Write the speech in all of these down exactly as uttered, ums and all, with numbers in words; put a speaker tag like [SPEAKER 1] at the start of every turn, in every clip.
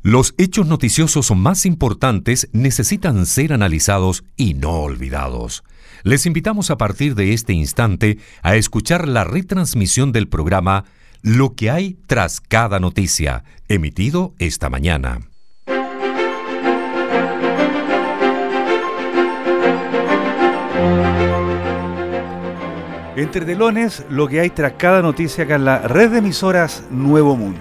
[SPEAKER 1] Los hechos noticiosos más importantes necesitan ser analizados y no olvidados. Les invitamos a partir de este instante a escuchar la retransmisión del programa Lo que hay tras cada noticia, emitido esta mañana.
[SPEAKER 2] Entre telones, lo que hay tras cada noticia acá en la red de emisoras Nuevo Mundo.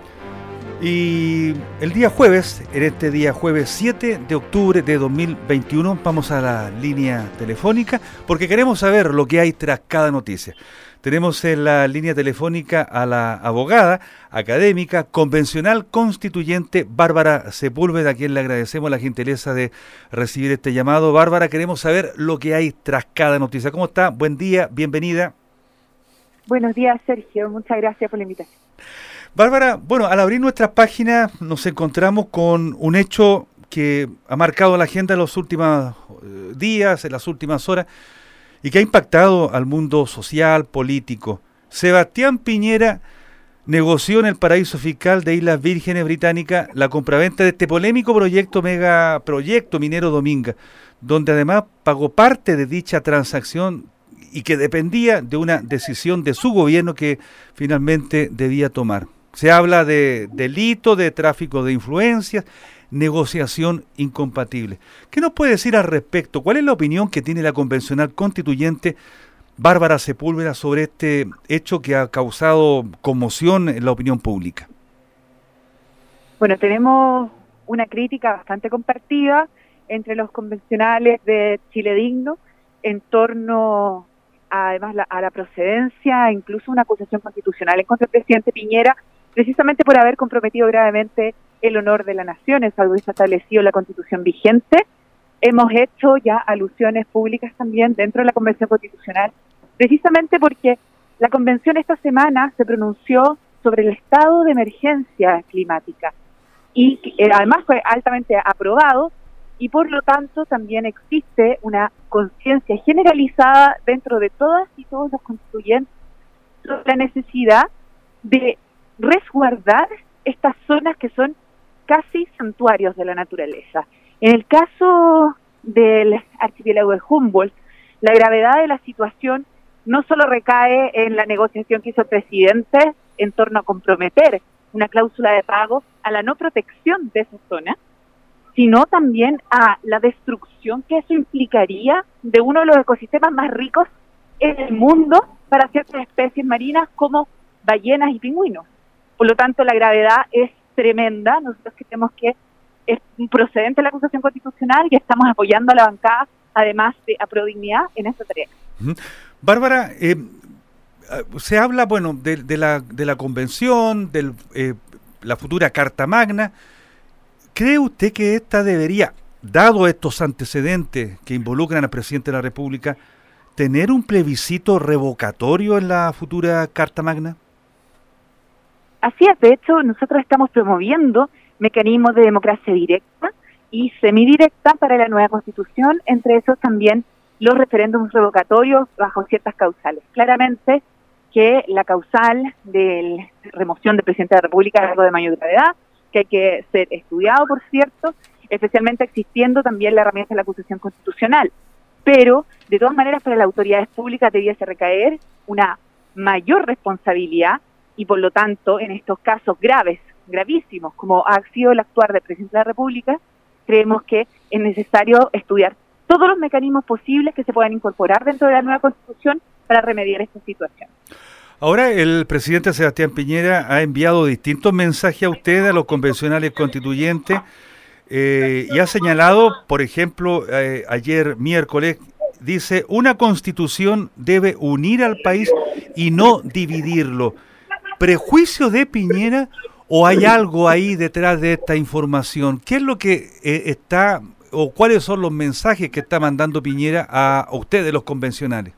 [SPEAKER 2] Y el día jueves, en este día jueves siete de octubre de dos mil veintiuno, vamos a la línea telefónica porque queremos saber lo que hay tras cada noticia. Tenemos en la línea telefónica a la abogada, académica, convencional, constituyente, Bárbara Sepúlveda, a quien le agradecemos la gentileza de recibir este llamado. Bárbara, queremos saber lo que hay tras cada noticia. ¿Cómo está? Buen día, bienvenida.
[SPEAKER 3] Buenos días, Sergio. Muchas gracias por la invitación.
[SPEAKER 2] Bárbara, bueno, al abrir nuestras páginas nos encontramos con un hecho que ha marcado la agenda en los últimos días, en las últimas horas, y que ha impactado al mundo social, político. Sebastián Piñera negoció en el paraíso fiscal de Islas Vírgenes Británicas la compraventa de este polémico proyecto, megaproyecto minero Dominga, donde además pagó parte de dicha transacción y que dependía de una decisión de su gobierno que finalmente debía tomar. Se habla de delito, de tráfico de influencias, negociación incompatible. ¿Qué nos puede decir al respecto? ¿Cuál es la opinión que tiene la convencional constituyente Bárbara Sepúlveda sobre este hecho que ha causado conmoción en la opinión pública?
[SPEAKER 3] Bueno, tenemos una crítica bastante compartida entre los convencionales de Chile Digno en torno a, además la, a la procedencia, incluso una acusación constitucional en contra del presidente Piñera, precisamente por haber comprometido gravemente el honor de la nación, es algo que está establecido en la Constitución vigente. Hemos hecho ya alusiones públicas también dentro de la Convención Constitucional, precisamente porque la Convención esta semana se pronunció sobre el estado de emergencia climática y eh, además fue altamente aprobado y por lo tanto también existe una conciencia generalizada dentro de todas y todos los constituyentes sobre la necesidad de resguardar estas zonas que son casi santuarios de la naturaleza. En el caso del archipiélago de Humboldt, la gravedad de la situación no solo recae en la negociación que hizo el presidente en torno a comprometer una cláusula de pago a la no protección de esa zona, sino también a la destrucción que eso implicaría de uno de los ecosistemas más ricos en el mundo para ciertas especies marinas como ballenas y pingüinos. Por lo tanto, la gravedad es tremenda. Nosotros creemos que es procedente la acusación constitucional y estamos apoyando a la bancada, además de a Prodignidad, en esta tarea.
[SPEAKER 2] Uh-huh. Bárbara, eh, se habla, bueno, de, de la de la convención, de eh, la futura Carta Magna. ¿Cree usted que esta debería, dado estos antecedentes que involucran al presidente de la República, tener un plebiscito revocatorio en la futura Carta Magna?
[SPEAKER 3] Así es, de hecho, nosotros estamos promoviendo mecanismos de democracia directa y semidirecta para la nueva Constitución, entre esos también los referéndums revocatorios bajo ciertas causales. Claramente que la causal de remoción del presidente de la República es algo de mayor gravedad, que hay que ser estudiado, por cierto, especialmente existiendo también la herramienta de la acusación constitucional. Pero, de todas maneras, para las autoridades públicas debiese recaer una mayor responsabilidad y por lo tanto, en estos casos graves, gravísimos, como ha sido el actuar del presidente de la República, creemos que es necesario estudiar todos los mecanismos posibles que se puedan incorporar dentro de la nueva Constitución para remediar esta situación.
[SPEAKER 2] Ahora, el presidente Sebastián Piñera ha enviado distintos mensajes a ustedes, a los convencionales constituyentes, eh, y ha señalado, por ejemplo, eh, ayer miércoles, dice, una Constitución debe unir al país y no dividirlo. ¿Prejuicio de Piñera o hay algo ahí detrás de esta información? ¿Qué es lo que eh, está o cuáles son los mensajes que está mandando Piñera a, a ustedes, los convencionales?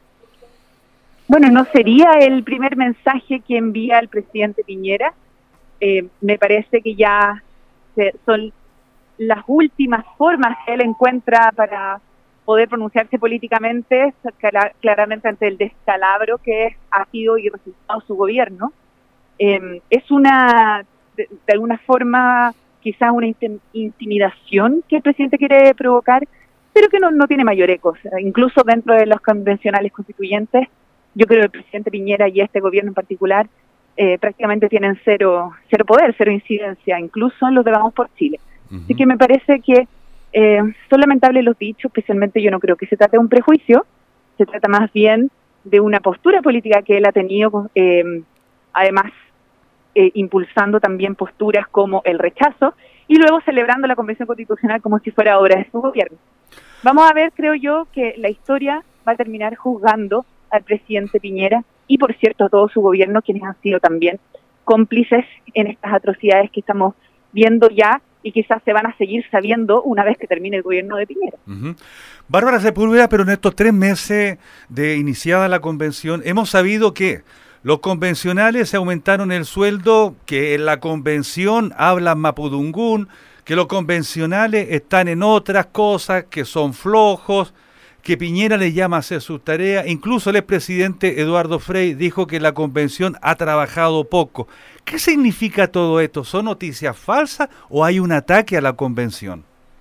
[SPEAKER 3] Bueno, no sería el primer mensaje que envía el presidente Piñera. Eh, me parece que ya se, son las últimas formas que él encuentra para poder pronunciarse políticamente, claramente ante el descalabro que ha sido y resultado su gobierno. Eh, es una, de, de alguna forma, quizás una intimidación que el presidente quiere provocar, pero que no, no tiene mayor eco. Incluso dentro de los convencionales constituyentes, yo creo que el presidente Piñera y este gobierno en particular eh, prácticamente tienen cero, cero poder, cero incidencia, incluso en los de Vamos por Chile. Uh-huh. Así que me parece que eh, son lamentables los dichos, especialmente yo no creo que se trate de un prejuicio, se trata más bien de una postura política que él ha tenido, eh, además eh, impulsando también posturas como el rechazo y luego celebrando la Convención Constitucional como si fuera obra de su gobierno. Vamos a ver, creo yo, que la historia va a terminar juzgando al presidente Piñera y, por cierto, a todo su gobierno, quienes han sido también cómplices en estas atrocidades que estamos viendo ya y quizás se van a seguir sabiendo una vez que termine el gobierno de Piñera.
[SPEAKER 2] Uh-huh. Bárbara Sepúlveda, pero en estos tres meses de iniciada la convención, hemos sabido que los convencionales se aumentaron el sueldo, que en la convención hablan mapudungún, que los convencionales están en otras cosas, que son flojos, que Piñera les llama a hacer sus tareas. Incluso el expresidente Eduardo Frei dijo que la convención ha trabajado poco. ¿Qué significa todo esto? ¿Son noticias falsas o hay un ataque a la convención?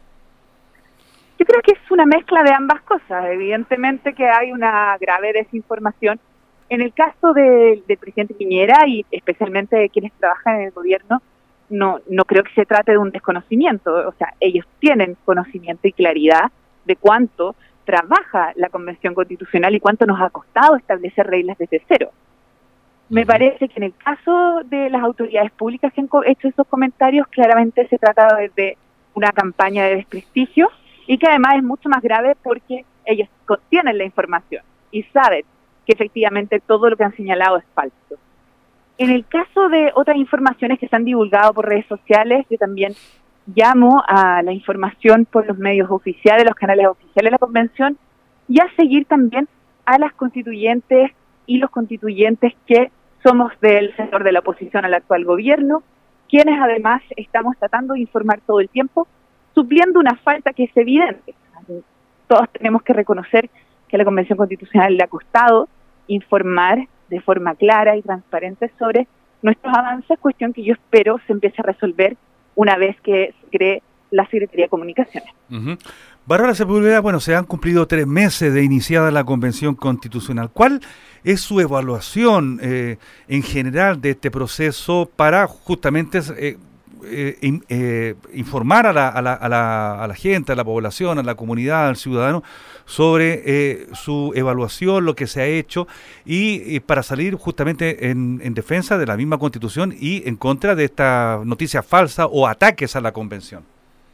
[SPEAKER 3] Yo creo que es una mezcla de ambas cosas. Evidentemente que hay una grave desinformación. En el caso de, del presidente Piñera y especialmente de quienes trabajan en el gobierno, no, no creo que se trate de un desconocimiento. O sea, ellos tienen conocimiento y claridad de cuánto trabaja la Convención Constitucional y cuánto nos ha costado establecer reglas desde cero. Me parece que en el caso de las autoridades públicas que han hecho esos comentarios, claramente se trata de una campaña de desprestigio y que además es mucho más grave porque ellos tienen la información y saben que efectivamente todo lo que han señalado es falso. En el caso de otras informaciones que se han divulgado por redes sociales, yo también llamo a la información por los medios oficiales, los canales oficiales de la Convención, y a seguir también a las constituyentes y los constituyentes que somos del sector de la oposición al actual gobierno, quienes además estamos tratando de informar todo el tiempo, supliendo una falta que es evidente. Todos tenemos que reconocer que a la Convención Constitucional le ha costado informar de forma clara y transparente sobre nuestros avances, cuestión que yo espero se empiece a resolver una vez que se cree la Secretaría de Comunicaciones.
[SPEAKER 2] Uh-huh. Bárbara Sepúlveda, bueno, se han cumplido tres meses de iniciada la Convención Constitucional. ¿Cuál es su evaluación eh, en general de este proceso para justamente eh, eh, in, eh, informar a la, a, la, a, la, a la gente, a la población, a la comunidad, al ciudadano, sobre eh, su evaluación, lo que se ha hecho, y, y para salir justamente en, en defensa de la misma Constitución y en contra de esta noticia falsa o ataques a la Convención?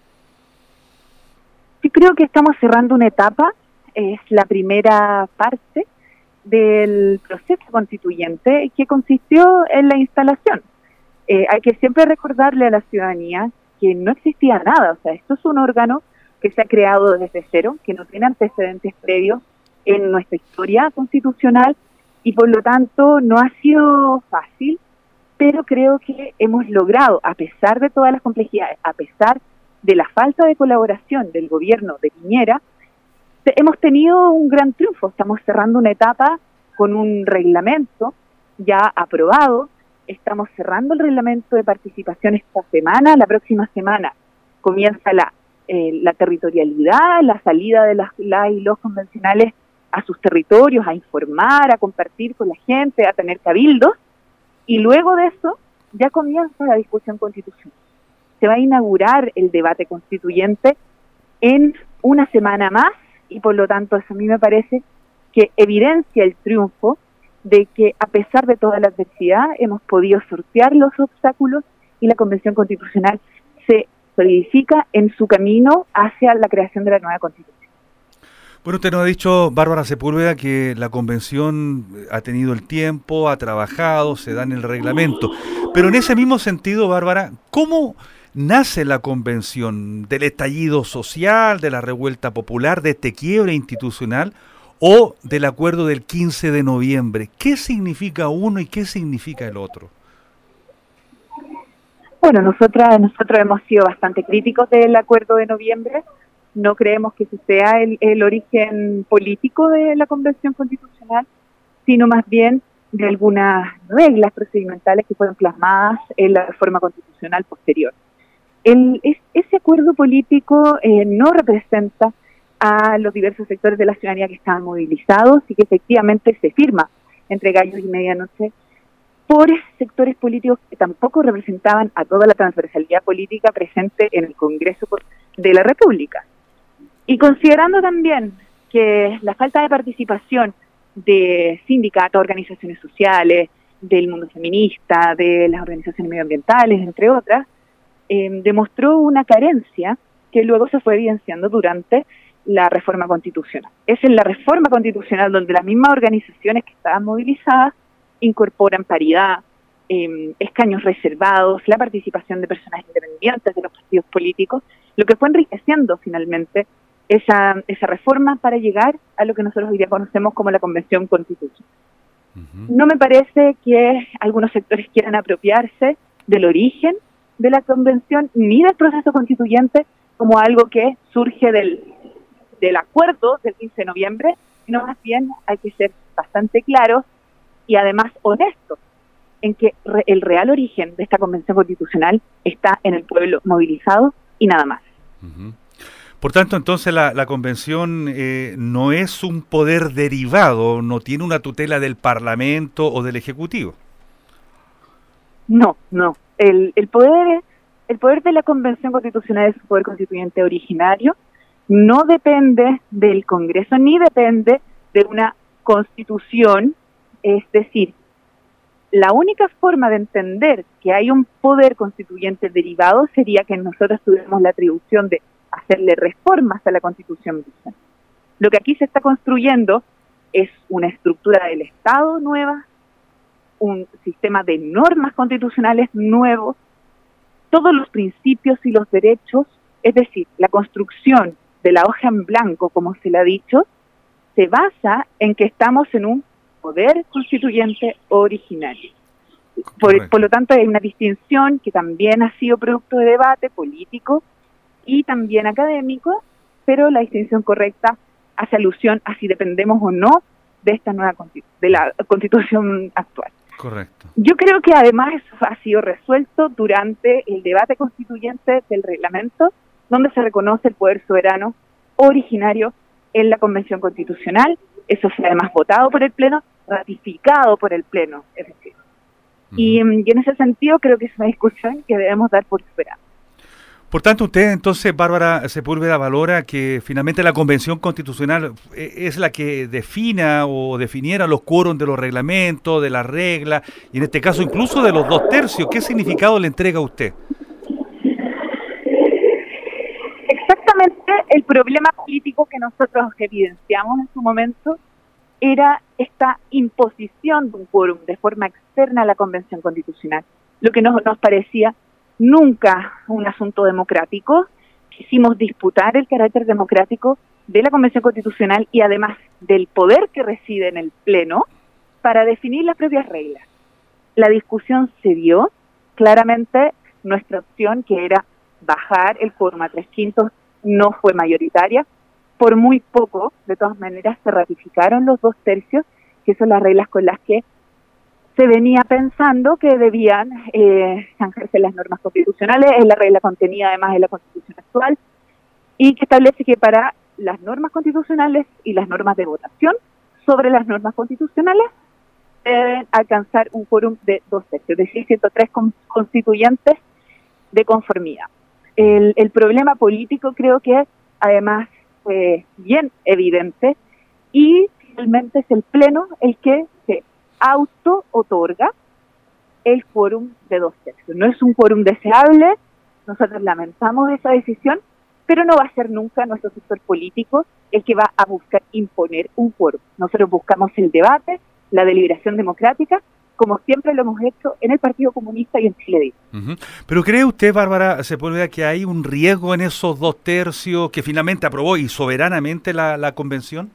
[SPEAKER 3] Sí, creo que estamos cerrando una etapa, es la primera parte del proceso constituyente que consistió en la instalación. Eh, hay que siempre recordarle a la ciudadanía que no existía nada, o sea, esto es un órgano que se ha creado desde cero, que no tiene antecedentes previos en nuestra historia constitucional y por lo tanto no ha sido fácil, pero creo que hemos logrado, a pesar de todas las complejidades, a pesar de la falta de colaboración del gobierno de Piñera, te, hemos tenido un gran triunfo. Estamos cerrando una etapa con un reglamento ya aprobado, estamos cerrando el reglamento de participación esta semana, la próxima semana comienza la Eh, la territorialidad, la salida de las, las y los convencionales a sus territorios, a informar, a compartir con la gente, a tener cabildos, y luego de eso ya comienza la discusión constitucional. Se va a inaugurar el debate constituyente en una semana más, y por lo tanto eso a mí me parece que evidencia el triunfo de que a pesar de toda la adversidad hemos podido sortear los obstáculos y la Convención Constitucional se solidifica en su camino hacia la creación de la nueva Constitución.
[SPEAKER 2] Bueno, usted nos ha dicho, Bárbara Sepúlveda, que la Convención ha tenido el tiempo, ha trabajado, se da en el reglamento. Pero en ese mismo sentido, Bárbara, ¿cómo nace la Convención? ¿Del estallido social, de la revuelta popular, de este quiebre institucional o del acuerdo del quince de noviembre? ¿Qué significa uno y qué significa el otro?
[SPEAKER 3] Bueno, nosotras, nosotros hemos sido bastante críticos del acuerdo de noviembre. No creemos que ese sea el, el origen político de la Convención Constitucional, sino más bien de algunas reglas procedimentales que fueron plasmadas en la reforma constitucional posterior. El, es, ese acuerdo político eh, no representa a los diversos sectores de la ciudadanía que estaban movilizados y que efectivamente se firma entre gallos y medianoche por sectores políticos que tampoco representaban a toda la transversalidad política presente en el Congreso de la República. Y considerando también que la falta de participación de sindicatos, organizaciones sociales, del mundo feminista, de las organizaciones medioambientales, entre otras, eh, demostró una carencia que luego se fue evidenciando durante la reforma constitucional. Es en la reforma constitucional donde las mismas organizaciones que estaban movilizadas incorporan paridad, eh, escaños reservados, la participación de personas independientes de los partidos políticos, lo que fue enriqueciendo finalmente esa, esa reforma para llegar a lo que nosotros hoy día conocemos como la Convención Constitucional. Uh-huh. No me parece que algunos sectores quieran apropiarse del origen de la Convención ni del proceso constituyente como algo que surge del, del acuerdo del quince de noviembre, sino más bien hay que ser bastante claros y además honestos en que re, el real origen de esta Convención Constitucional está en el pueblo movilizado y nada más.
[SPEAKER 2] Uh-huh. Por tanto, entonces la, la Convención eh, no es un poder derivado, no tiene una tutela del Parlamento o del Ejecutivo.
[SPEAKER 3] No, no. El, el poder el poder de la Convención Constitucional es un poder constituyente originario, no depende del Congreso ni depende de una Constitución, es decir, la única forma de entender que hay un poder constituyente derivado sería que nosotros tuviéramos la atribución de hacerle reformas a la Constitución vigente. Lo que aquí se está construyendo es una estructura del Estado nueva, un sistema de normas constitucionales nuevos, todos los principios y los derechos, es decir, la construcción de la hoja en blanco, como se le ha dicho, se basa en que estamos en un poder constituyente originario. Por, por lo tanto, hay una distinción que también ha sido producto de debate político y también académico, pero la distinción correcta hace alusión a si dependemos o no de esta nueva constitu- de la Constitución actual.
[SPEAKER 2] Correcto.
[SPEAKER 3] Yo creo que además eso ha sido resuelto durante el debate constituyente del reglamento, donde se reconoce el poder soberano originario en la Convención Constitucional. Eso fue además votado por el Pleno, ratificado por el Pleno, es decir. Uh-huh. Y, y en ese sentido creo que es una discusión que debemos dar por superada.
[SPEAKER 2] Por tanto, usted entonces, Bárbara Sepúlveda, valora que finalmente la Convención Constitucional es la que defina o definiera los quórums de los reglamentos, de las reglas, y en este caso incluso de los dos tercios. ¿Qué significado le entrega a usted?
[SPEAKER 3] Exactamente el problema político que nosotros evidenciamos en su momento era esta imposición de un quórum de forma externa a la Convención Constitucional, lo que nos, nos parecía nunca un asunto democrático. Quisimos disputar el carácter democrático de la Convención Constitucional y además del poder que reside en el Pleno para definir las propias reglas. La discusión se dio, claramente nuestra opción, que era bajar el quórum a tres quintos, no fue mayoritaria. Por muy poco, de todas maneras, se ratificaron los dos tercios, que son las reglas con las que se venía pensando que debían eh, zanjarse las normas constitucionales, es la regla contenida además en la Constitución actual, y que establece que para las normas constitucionales y las normas de votación sobre las normas constitucionales deben alcanzar un quórum de dos tercios, es decir, ciento tres constituyentes de conformidad. El, el problema político creo que además fue bien evidente y finalmente es el Pleno el que se auto-otorga el quórum de dos tercios. No es un quórum deseable, nosotros lamentamos esa decisión, pero no va a ser nunca nuestro sector político el que va a buscar imponer un quórum. Nosotros buscamos el debate, la deliberación democrática, como siempre lo hemos hecho en el Partido Comunista y en Chile Digno.
[SPEAKER 2] Uh-huh. ¿Pero cree usted, Bárbara Sepúlveda, que hay un riesgo en esos dos tercios que finalmente aprobó y soberanamente la, la Convención?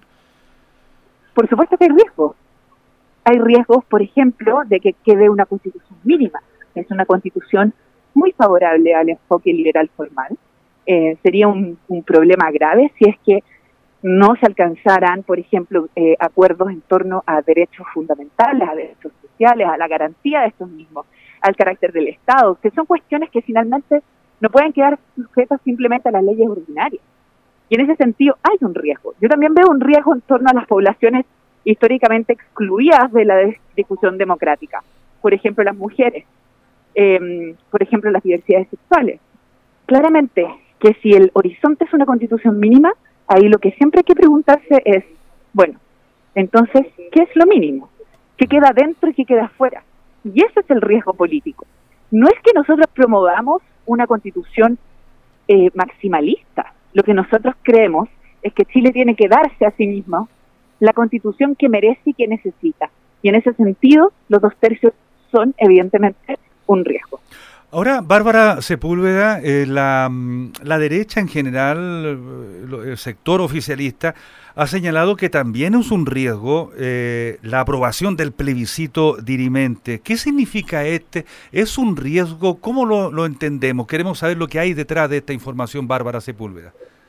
[SPEAKER 3] Por supuesto que hay riesgos. Hay riesgos, por ejemplo, de que quede una constitución mínima. Es una constitución muy favorable al enfoque liberal formal. Eh, sería un, un problema grave si es que no se alcanzaran, por ejemplo, eh, acuerdos en torno a derechos fundamentales, a derechos sociales, a la garantía de estos mismos, al carácter del Estado, que son cuestiones que finalmente no pueden quedar sujetos simplemente a las leyes ordinarias. Y en ese sentido hay un riesgo. Yo también veo un riesgo en torno a las poblaciones históricamente excluidas de la discusión democrática. Por ejemplo, las mujeres, eh, por ejemplo, las diversidades sexuales. Claramente que si el horizonte es una constitución mínima, ahí lo que siempre hay que preguntarse es, bueno, entonces, ¿qué es lo mínimo? ¿Qué queda dentro y qué queda afuera? Y ese es el riesgo político. No es que nosotros promovamos una constitución eh, maximalista. Lo que nosotros creemos es que Chile tiene que darse a sí mismo la constitución que merece y que necesita. Y en ese sentido, los dos tercios son evidentemente un riesgo.
[SPEAKER 2] Ahora, Bárbara Sepúlveda, eh, la, la derecha en general, el sector oficialista, ha señalado que también es un riesgo eh, la aprobación del plebiscito dirimente. ¿Qué significa este? ¿Es un riesgo? ¿Cómo lo, lo entendemos? Queremos saber lo que hay detrás de esta información, Bárbara Sepúlveda.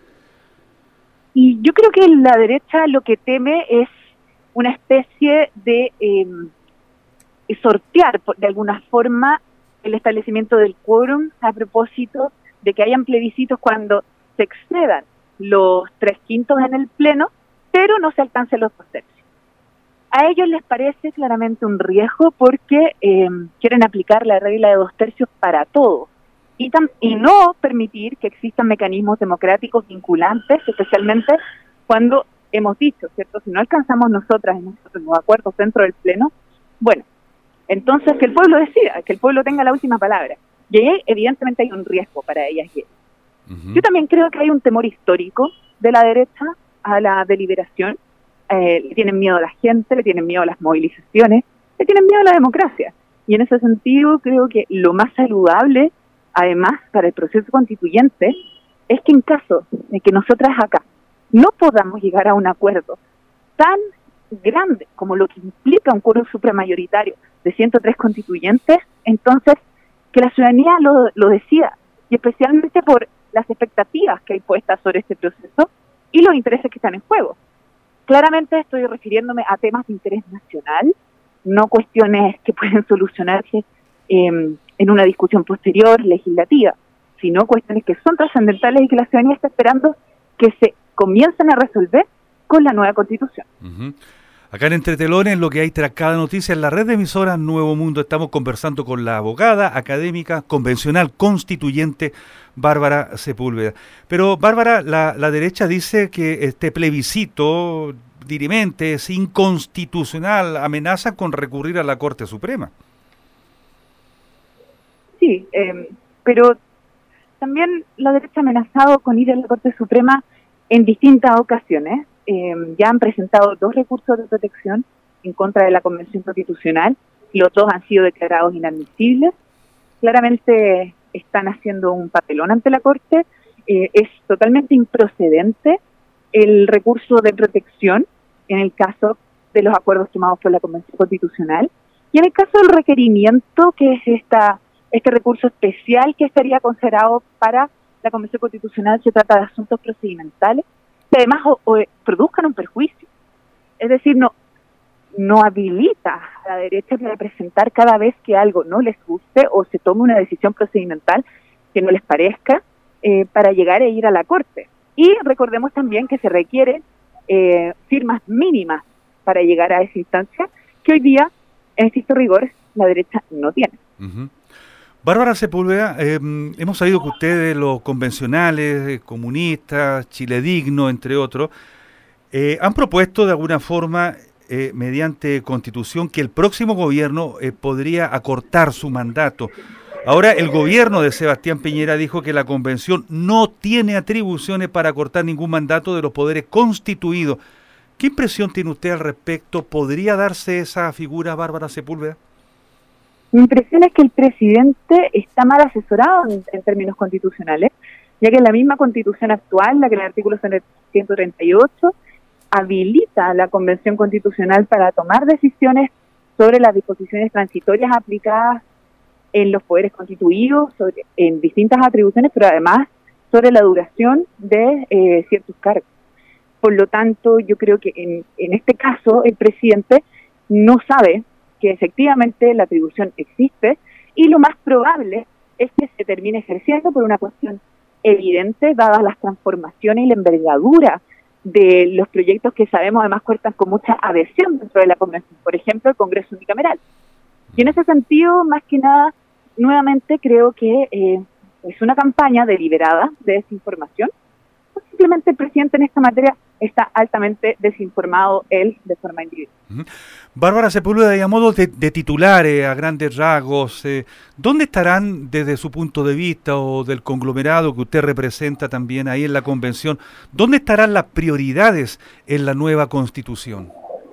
[SPEAKER 3] Y yo creo que la derecha lo que teme es una especie de eh, sortear de alguna forma el establecimiento del quórum a propósito de que hayan plebiscitos cuando se excedan los tres quintos en el pleno, pero no se alcancen los dos tercios. A ellos les parece claramente un riesgo porque eh, quieren aplicar la regla de dos tercios para todo y, tam- y no permitir que existan mecanismos democráticos vinculantes, especialmente cuando hemos dicho, ¿cierto? Si no alcanzamos nosotras en los acuerdos dentro del pleno, bueno, entonces que el pueblo decida, que el pueblo tenga la última palabra. Y ahí evidentemente hay un riesgo para ellas y ellos. Uh-huh. Yo también creo que hay un temor histórico de la derecha a la deliberación. Eh, le tienen miedo a la gente, le tienen miedo a las movilizaciones, le tienen miedo a la democracia. Y en ese sentido creo que lo más saludable, además, para el proceso constituyente, es que en caso de que nosotras acá no podamos llegar a un acuerdo tan grande como lo que implica un quórum supramayoritario de ciento tres constituyentes, entonces que la ciudadanía lo, lo decida, y especialmente por las expectativas que hay puestas sobre este proceso y los intereses que están en juego. Claramente estoy refiriéndome a temas de interés nacional, no cuestiones que pueden solucionarse eh, en una discusión posterior legislativa, sino cuestiones que son trascendentales y que la ciudadanía está esperando que se comiencen a resolver con la nueva Constitución.
[SPEAKER 2] Uh-huh. Acá en Entre Telones, lo que hay tras cada noticia en la red de emisoras Nuevo Mundo, estamos conversando con la abogada, académica, convencional, constituyente, Bárbara Sepúlveda. Pero, Bárbara, la, la derecha dice que este plebiscito dirimente es inconstitucional, amenaza con recurrir a la Corte Suprema.
[SPEAKER 3] Sí, eh, pero también la derecha ha amenazado con ir a la Corte Suprema en distintas ocasiones. Eh, ya han presentado dos recursos de protección en contra de la Convención Constitucional, los dos han sido declarados inadmisibles. Claramente están haciendo un papelón ante la Corte. Eh, es totalmente improcedente el recurso de protección en el caso de los acuerdos tomados por la Convención Constitucional, y en el caso del requerimiento, que es esta este recurso especial que estaría considerado para la Convención Constitucional, se trata de asuntos procedimentales que además o, o produzcan un perjuicio. Es decir, no, no habilita a la derecha para presentar cada vez que algo no les guste o se tome una decisión procedimental que no les parezca eh, para llegar a ir a la Corte. Y recordemos también que se requieren eh, firmas mínimas para llegar a esa instancia que hoy día, en estricto rigor, la derecha no tiene.
[SPEAKER 2] Uh-huh. Bárbara Sepúlveda, eh, hemos sabido que ustedes, los convencionales, eh, comunistas, Chile Digno, entre otros, eh, han propuesto de alguna forma, eh, mediante constitución, que el próximo gobierno eh, podría acortar su mandato. Ahora, el gobierno de Sebastián Piñera dijo que la convención no tiene atribuciones para acortar ningún mandato de los poderes constituidos. ¿Qué impresión tiene usted al respecto? ¿Podría darse esa figura, Bárbara Sepúlveda?
[SPEAKER 3] Mi impresión es que el presidente está mal asesorado en, en términos constitucionales, ya que la misma constitución actual, la que en el artículo ciento treinta y ocho, habilita a la Convención Constitucional para tomar decisiones sobre las disposiciones transitorias aplicadas en los poderes constituidos, sobre, en distintas atribuciones, pero además sobre la duración de eh, ciertos cargos. Por lo tanto, yo creo que en, en este caso el presidente no sabe que efectivamente la atribución existe, y lo más probable es que se termine ejerciendo por una cuestión evidente, dadas las transformaciones y la envergadura de los proyectos que sabemos además cuentan con mucha adhesión dentro de la convención, por ejemplo el Congreso Unicameral. Y en ese sentido, más que nada, nuevamente creo que eh, es una campaña deliberada de desinformación, o simplemente el presidente en esta materia está altamente desinformado él de forma individual.
[SPEAKER 2] Uh-huh. Bárbara Sepúlveda, y a modo de, de titulares, a grandes rasgos, eh, ¿dónde estarán desde su punto de vista o del conglomerado que usted representa también ahí en la convención, dónde estarán las prioridades en la nueva Constitución?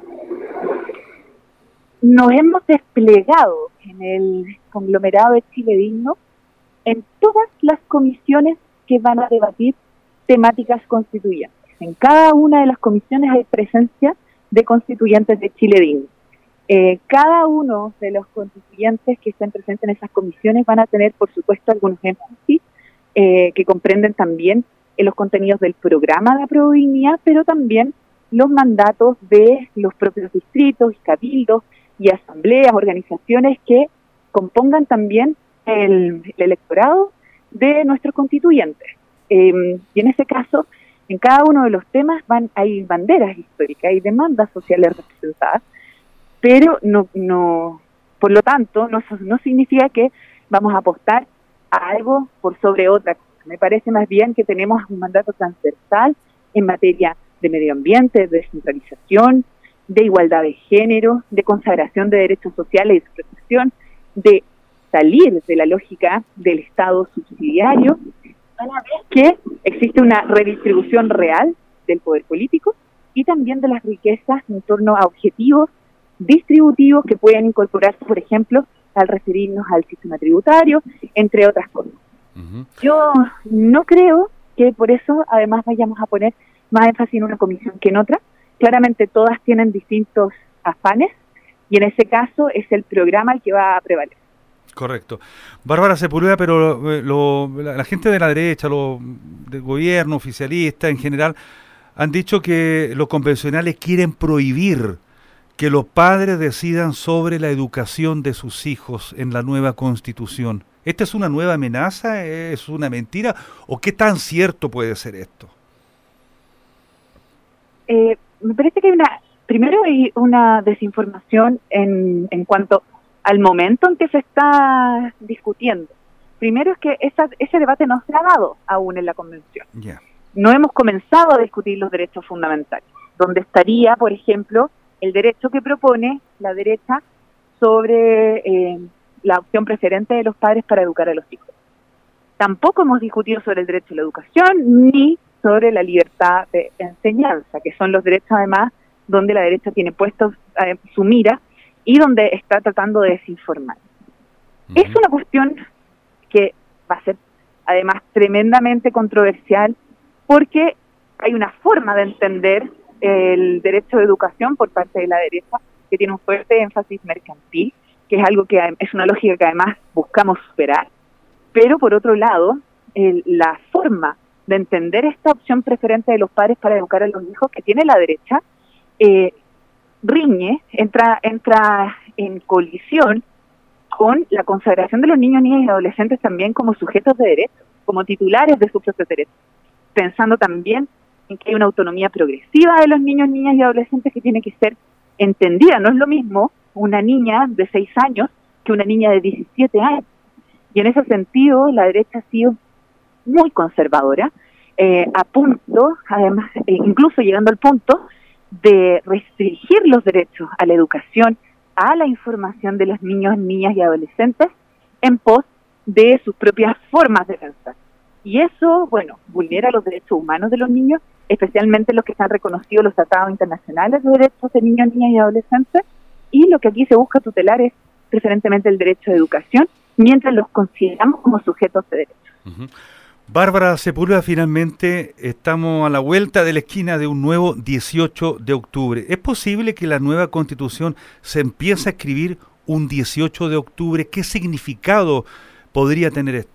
[SPEAKER 3] Nos hemos desplegado en el conglomerado de Chile Digno en todas las comisiones que van a debatir temáticas constituyentes. En cada una de las comisiones hay presencia de constituyentes de Chile Digno. Eh, cada uno de los constituyentes que estén presentes en esas comisiones van a tener, por supuesto, algunos énfasis eh, que comprenden también en los contenidos del programa de Aprobodignidad, pero también los mandatos de los propios distritos y cabildos y asambleas, organizaciones que compongan también el, el electorado de nuestros constituyentes. Eh, y en ese caso, en cada uno de los temas van hay banderas históricas, hay demandas sociales representadas, pero no, no, por lo tanto, no, no significa que vamos a apostar a algo por sobre otra cosa. Me parece más bien que tenemos un mandato transversal en materia de medio ambiente, de descentralización, de igualdad de género, de consagración de derechos sociales y su protección, de salir de la lógica del Estado subsidiario, que existe una redistribución real del poder político y también de las riquezas en torno a objetivos distributivos que pueden incorporarse, por ejemplo, al referirnos al sistema tributario, entre otras cosas. Uh-huh. Yo no creo que por eso además vayamos a poner más énfasis en una comisión que en otra. Claramente todas tienen distintos afanes y en ese caso es el programa el que va a prevalecer.
[SPEAKER 2] Correcto. Bárbara Sepúlveda, pero lo, la, la gente de la derecha, lo, del gobierno, oficialista en general, han dicho que los convencionales quieren prohibir que los padres decidan sobre la educación de sus hijos en la nueva Constitución. ¿Esta es una nueva amenaza? ¿Es una mentira? ¿O qué tan cierto puede ser esto?
[SPEAKER 3] Eh, me parece que hay una, primero hay una desinformación en, en cuanto al momento en que se está discutiendo. Primero es que esa, ese debate no se ha dado aún en la convención. Yeah. No hemos comenzado a discutir los derechos fundamentales, donde estaría, por ejemplo, el derecho que propone la derecha sobre eh, la opción preferente de los padres para educar a los hijos. Tampoco hemos discutido sobre el derecho a la educación ni sobre la libertad de enseñanza, que son los derechos además donde la derecha tiene puesto eh, su mira y donde está tratando de desinformar. Uh-huh. Es una cuestión que va a ser además tremendamente controversial porque hay una forma de entender el derecho de educación por parte de la derecha que tiene un fuerte énfasis mercantil, que es algo que es una lógica que además buscamos superar, pero por otro lado, el, la forma de entender esta opción preferente de los padres para educar a los hijos que tiene la derecha, eh, riñe, entra, entra en colisión con la consagración de los niños, niñas y adolescentes también como sujetos de derecho, como titulares de sus propios derechos, pensando también en que hay una autonomía progresiva de los niños, niñas y adolescentes que tiene que ser entendida. No es lo mismo una niña de seis años que una niña de diecisiete años. Y en ese sentido, la derecha ha sido muy conservadora, eh, a punto, además, eh, incluso llegando al punto de restringir los derechos a la educación, a la información de los niños, niñas y adolescentes en pos de sus propias formas de pensar. Y eso, bueno, vulnera los derechos humanos de los niños, especialmente los que están reconocidos los tratados internacionales de derechos de niños, niñas y adolescentes, y lo que aquí se busca tutelar es preferentemente el derecho de educación, mientras los consideramos como sujetos de derechos.
[SPEAKER 2] Uh-huh. Bárbara Sepúlveda, finalmente estamos a la vuelta de la esquina de un nuevo dieciocho de octubre. ¿Es posible que la nueva Constitución se empiece a escribir un dieciocho de octubre? ¿Qué significado podría tener esto?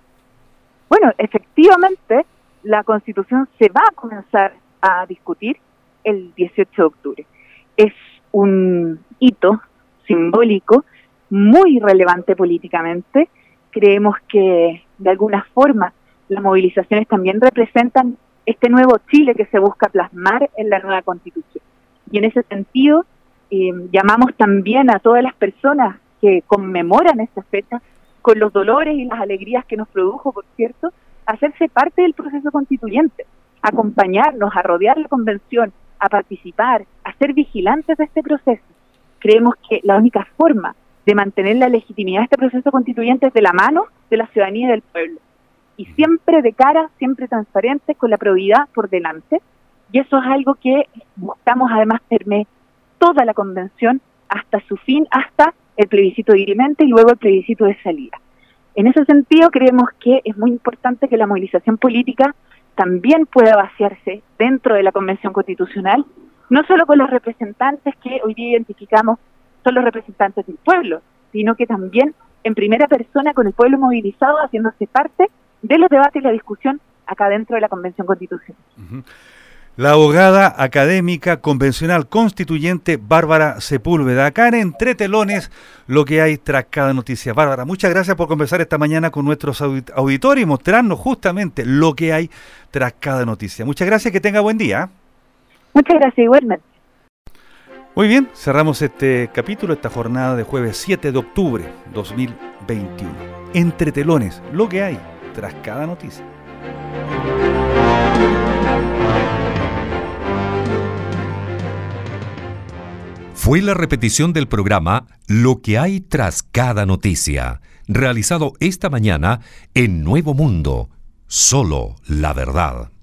[SPEAKER 3] Bueno, efectivamente, la Constitución se va a comenzar a discutir el dieciocho de octubre. Es un hito simbólico muy relevante políticamente Creemos que de alguna forma las movilizaciones también representan este nuevo Chile que se busca plasmar en la nueva Constitución. Y en ese sentido, eh, llamamos también a todas las personas que conmemoran esta fecha, con los dolores y las alegrías que nos produjo, por cierto, a hacerse parte del proceso constituyente, a acompañarnos, a rodear la convención, a participar, a ser vigilantes de este proceso. Creemos que la única forma de mantener la legitimidad de este proceso constituyente es de la mano de la ciudadanía y del pueblo. Y siempre de cara, siempre transparente, con la probidad por delante. Y eso es algo que buscamos además permear toda la convención hasta su fin, hasta el plebiscito dirimente y luego el plebiscito de salida. En ese sentido, creemos que es muy importante que la movilización política también pueda vaciarse dentro de la Convención Constitucional, no solo con los representantes que hoy día identificamos son los representantes del pueblo, sino que también en primera persona con el pueblo movilizado, haciéndose parte de los debates y la discusión acá dentro de la Convención Constitucional.
[SPEAKER 2] Uh-huh. La abogada académica convencional constituyente Bárbara Sepúlveda, acá en Entre Telones, lo que hay tras cada noticia. Bárbara, muchas gracias por conversar esta mañana con nuestros audit- auditores y mostrarnos justamente lo que hay tras cada noticia. Muchas gracias, que tenga buen día.
[SPEAKER 3] Muchas gracias, igualmente.
[SPEAKER 2] Muy bien, cerramos este capítulo, esta jornada de jueves siete de octubre dos mil veintiuno. Entre Telones, lo que hay tras cada noticia.
[SPEAKER 1] Fue la repetición del programa Lo que hay tras cada noticia, realizado esta mañana en Nuevo Mundo, solo la verdad.